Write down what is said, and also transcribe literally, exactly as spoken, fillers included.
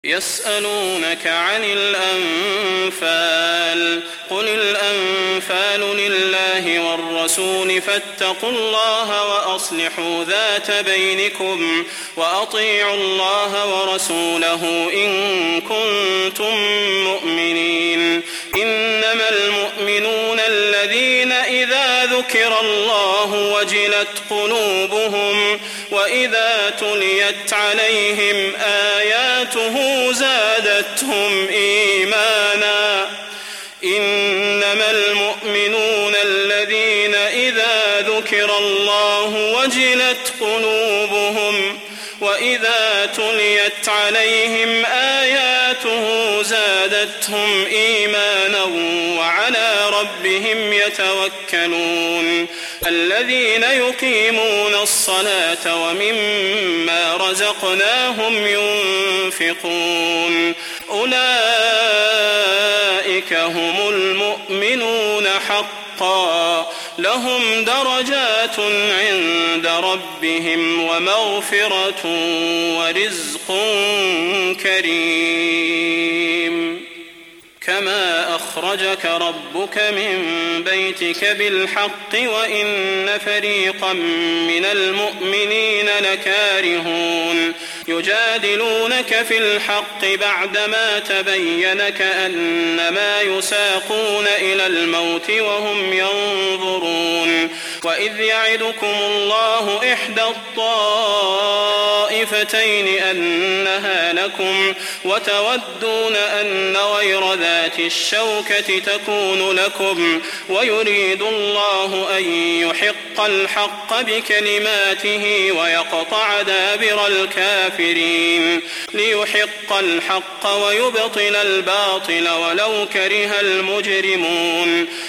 يسألونك عن الأنفال قل الأنفال لله والرسول فاتقوا الله وأصلحوا ذات بينكم وأطيعوا الله ورسوله إن كنتم مؤمنين إنما المؤمنون الذين إذا ذكر الله وجلت قلوبهم وإذا تليت عليهم آياته زادتهم إيمانا إنما المؤمنون الذين إذا ذكر الله وجلت قلوبهم وإذا تليت عليهم آياته زادتهم إيمانا وعلى ربهم يتوكلون الذين يقيمون الصلاة ومما رزقناهم ينفقون أولئك هم المؤمنون حقا لهم درجات عند ربهم ومغفرة ورزق كريم كما أخرجك ربك من بيتك بالحق وإن فريقا من المؤمنين لكارهون يجادلونك في الحق بعدما تبين كأنما يساقون إلى الموت وهم ينظرون وإذ يعدكم الله إحدى الطائفتين أنها لكم وتودون أن غير ذات الشوكة تكون لكم ويريد الله أن يحق الحق بكلماته ويقطع دابر الكافرين ليحق الحق ويبطل الباطل ولو كره المجرمون